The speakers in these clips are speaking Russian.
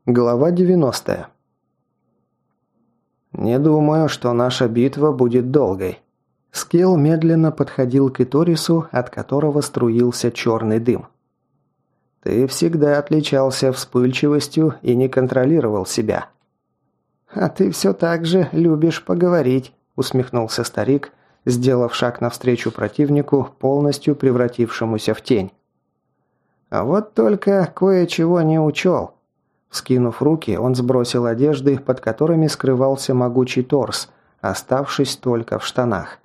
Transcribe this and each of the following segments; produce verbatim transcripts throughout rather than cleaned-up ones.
Глава девяностая. «Не думаю, что наша битва будет долгой». Скелл медленно подходил к Иторису, от которого струился черный дым. «Ты всегда отличался вспыльчивостью и не контролировал себя». «А ты все так же любишь поговорить», – усмехнулся старик, сделав шаг навстречу противнику, полностью превратившемуся в тень. «А вот только кое-чего не учел». Скинув руки, он сбросил одежды, под которыми скрывался могучий торс, оставшись только в штанах.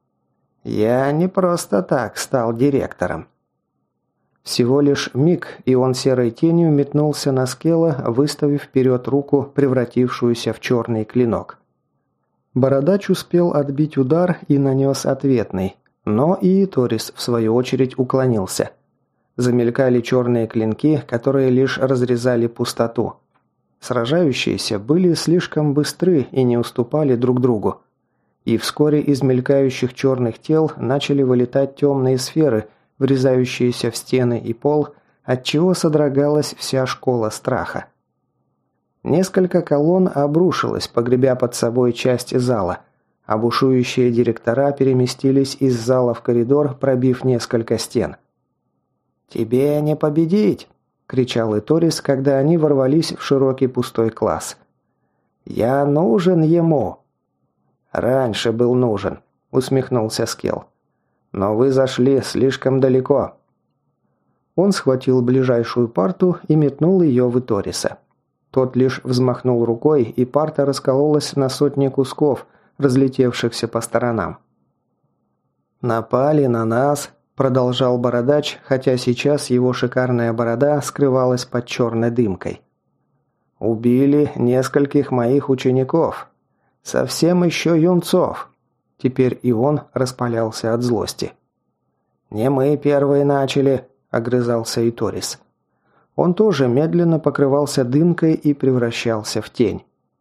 «Я не просто так стал директором». Всего лишь миг, и он серой тенью метнулся на Скелла, выставив вперед руку, превратившуюся в черный клинок. Бородач успел отбить удар и нанес ответный, но и Иторис, в свою очередь, уклонился. Замелькали черные клинки, которые лишь разрезали пустоту. Сражающиеся были слишком быстры и не уступали друг другу. И вскоре из мелькающих черных тел начали вылетать темные сферы, врезающиеся в стены и пол, отчего содрогалась вся школа страха. Несколько колонн обрушилось, погребя под собой часть зала, а бушующие директора переместились из зала в коридор, пробив несколько стен. «Тебе не победить!» – кричал Иторис, когда они ворвались в широкий пустой класс. «Я нужен ему!» «Раньше был нужен», – усмехнулся Скелл. «Но вы зашли слишком далеко». Он схватил ближайшую парту и метнул ее в Иториса. Тот лишь взмахнул рукой, и парта раскололась на сотни кусков, разлетевшихся по сторонам. «Напали на нас», – продолжал Бородач, хотя сейчас его шикарная борода скрывалась под черной дымкой. «Убили нескольких моих учеников. Совсем еще юнцов». Теперь и он распалялся от злости. «Не мы первые начали», – огрызался Иторис. Он тоже медленно покрывался дымкой и превращался в тень.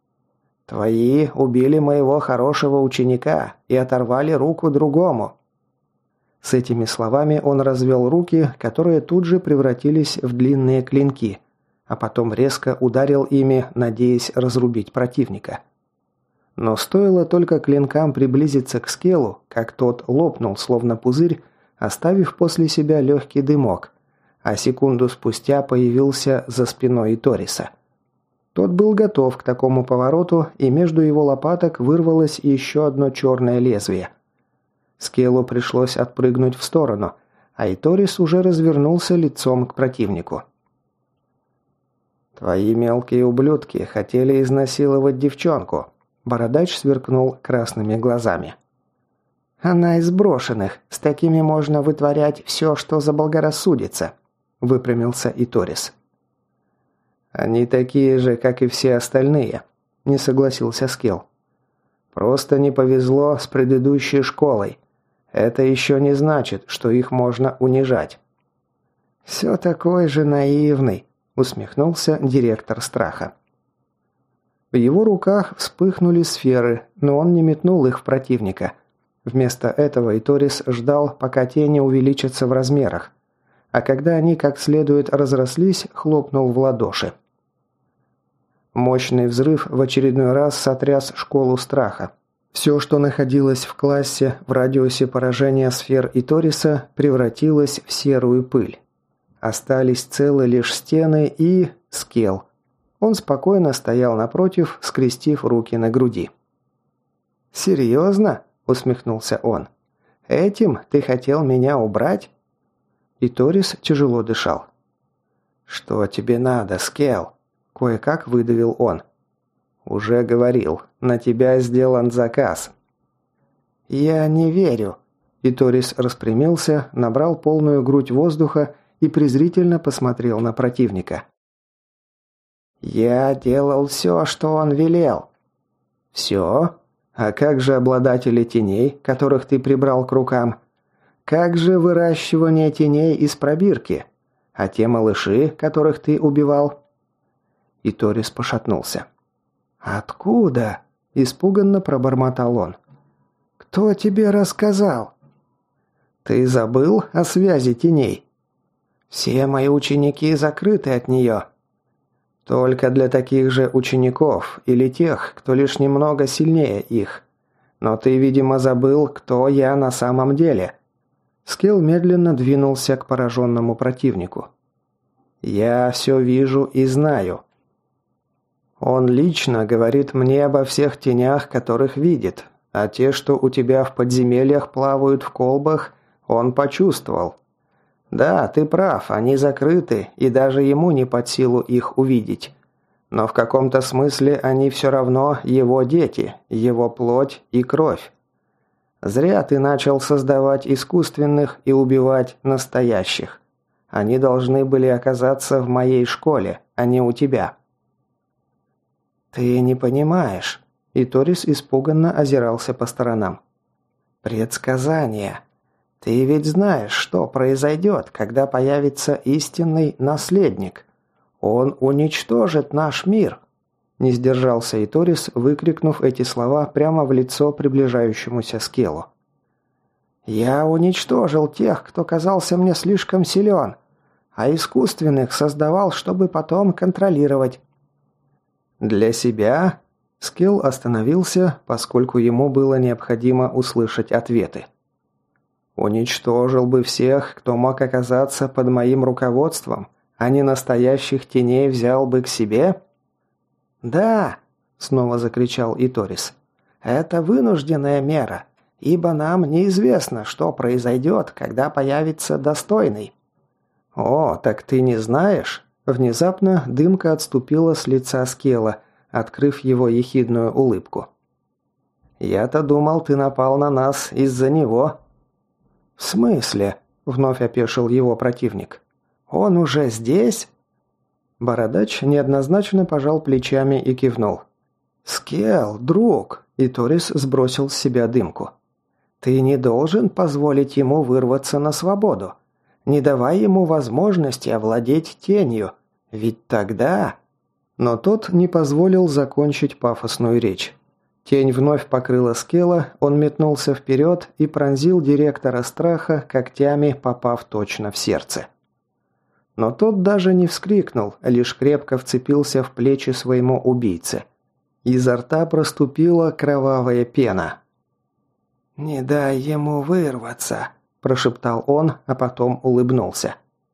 «Твои убили моего хорошего ученика и оторвали руку другому». С этими словами он развел руки, которые тут же превратились в длинные клинки, а потом резко ударил ими, надеясь разрубить противника. Но стоило только клинкам приблизиться к Скеллу, как тот лопнул, словно пузырь, оставив после себя легкий дымок, а секунду спустя появился за спиной Иториса. Тот был готов к такому повороту, и между его лопаток вырвалось еще одно черное лезвие. Скеллу пришлось отпрыгнуть в сторону, а Иторис уже развернулся лицом к противнику. «Твои мелкие ублюдки хотели изнасиловать девчонку», – Бородач сверкнул красными глазами. «Она из брошенных, с такими можно вытворять все, что заблагорассудится», – выпрямился Иторис. «Они такие же, как и все остальные», – не согласился Скелл. «Просто не повезло с предыдущей школой. Это еще не значит, что их можно унижать». «Все такой же наивный», – усмехнулся директор страха. В его руках вспыхнули сферы, но он не метнул их в противника. Вместо этого Иторис ждал, пока тени увеличатся в размерах, а когда они как следует разрослись, хлопнул в ладоши. Мощный взрыв в очередной раз сотряс школу страха. Все, что находилось в классе в радиусе поражения сфер Иториса, превратилось в серую пыль. Остались целы лишь стены и... Скелл. Он спокойно стоял напротив, скрестив руки на груди. «Серьезно?» – усмехнулся он. «Этим ты хотел меня убрать?» Иторис тяжело дышал. «Что тебе надо, Скелл?» – кое-как выдавил он. «Уже говорил, на тебя сделан заказ». «Я не верю». Иторис распрямился, набрал полную грудь воздуха и презрительно посмотрел на противника. «Я делал все, что он велел». «Все? А как же обладатели теней, которых ты прибрал к рукам? Как же выращивание теней из пробирки? А те малыши, которых ты убивал?» Иторис пошатнулся. «Откуда?» – испуганно пробормотал он. «Кто тебе рассказал?» «Ты забыл о связи теней?» «Все мои ученики закрыты от нее». Только для таких же учеников или тех, кто лишь немного сильнее их. Но ты, видимо, забыл, кто я на самом деле». Скилл медленно двинулся к пораженному противнику. «Я все вижу и знаю. Он лично говорит мне обо всех тенях, которых видит, а те, что у тебя в подземельях плавают в колбах, он почувствовал. Да, ты прав, они закрыты, и даже ему не под силу их увидеть. Но в каком-то смысле они все равно его дети, его плоть и кровь. Зря ты начал создавать искусственных и убивать настоящих. Они должны были оказаться в моей школе, а не у тебя». «Ты не понимаешь», — и Торис испуганно озирался по сторонам. «Предсказание. Ты ведь знаешь, что произойдет, когда появится истинный наследник. Он уничтожит наш мир». Не сдержался и Торис, выкрикнув эти слова прямо в лицо приближающемуся Скеллу. «Я уничтожил тех, кто казался мне слишком силен, а искусственных создавал, чтобы потом контролировать». «Для себя?» Скилл остановился, поскольку ему было необходимо услышать ответы. «Уничтожил бы всех, кто мог оказаться под моим руководством, а не настоящих теней взял бы к себе?» «Да!» – снова закричал Иторис. «Это вынужденная мера, ибо нам неизвестно, что произойдет, когда появится достойный». «О, так ты не знаешь?» Внезапно дымка отступила с лица Скелла, открыв его ехидную улыбку. «Я-то думал, ты напал на нас из-за него». «В смысле?» – вновь опешил его противник. «Он уже здесь?» Бородач неоднозначно пожал плечами и кивнул. «Скелл, друг!» – и Торис сбросил с себя дымку. «Ты не должен позволить ему вырваться на свободу. Не давай ему возможности овладеть тенью, ведь тогда...» Но тот не позволил закончить пафосную речь. Тень вновь покрыла Скелла, он метнулся вперед и пронзил директора страха, когтями попав точно в сердце. Но тот даже не вскрикнул, лишь крепко вцепился в плечи своему убийце. Изо рта проступила кровавая пена. «Не дай ему вырваться», – прошептал он, а потом улыбнулся.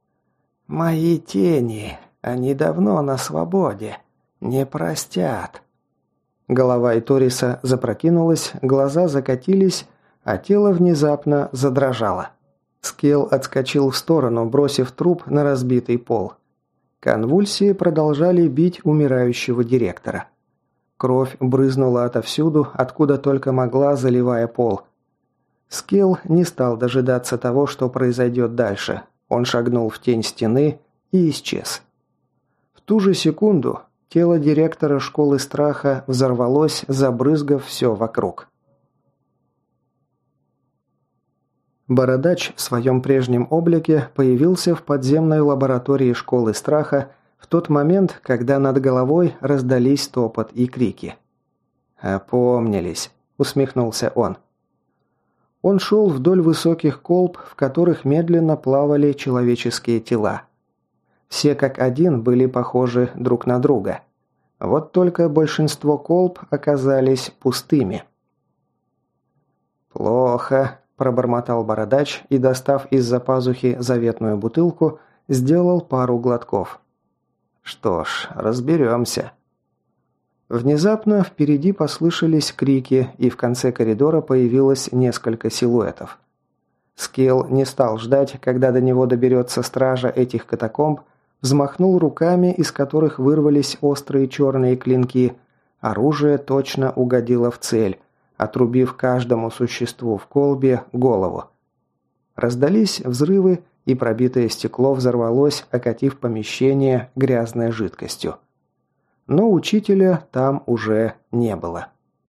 «Мои тени, они давно на свободе, не простят». Голова Иториса запрокинулась, глаза закатились, а тело внезапно задрожало. Скелл отскочил в сторону, бросив труп на разбитый пол. Конвульсии продолжали бить умирающего директора. Кровь брызнула отовсюду, откуда только могла, заливая пол. Скелл не стал дожидаться того, что произойдет дальше. Он шагнул в тень стены и исчез. В ту же секунду тело директора школы страха взорвалось, забрызгав все вокруг. Бородач в своем прежнем облике появился в подземной лаборатории школы страха в тот момент, когда над головой раздались топот и крики. «Опомнились», — усмехнулся он. Он шел вдоль высоких колб, в которых медленно плавали человеческие тела. Все как один были похожи друг на друга. Вот только большинство колб оказались пустыми. «Плохо», – пробормотал Бородач и, достав из-за пазухи заветную бутылку, сделал пару глотков. «Что ж, разберемся». Внезапно впереди послышались крики, и в конце коридора появилось несколько силуэтов. Скелл не стал ждать, когда до него доберется стража этих катакомб, взмахнул руками, из которых вырвались острые черные клинки. Оружие точно угодило в цель, отрубив каждому существу в колбе голову. Раздались взрывы, и пробитое стекло взорвалось, окатив помещение грязной жидкостью. Но учителя там уже не было.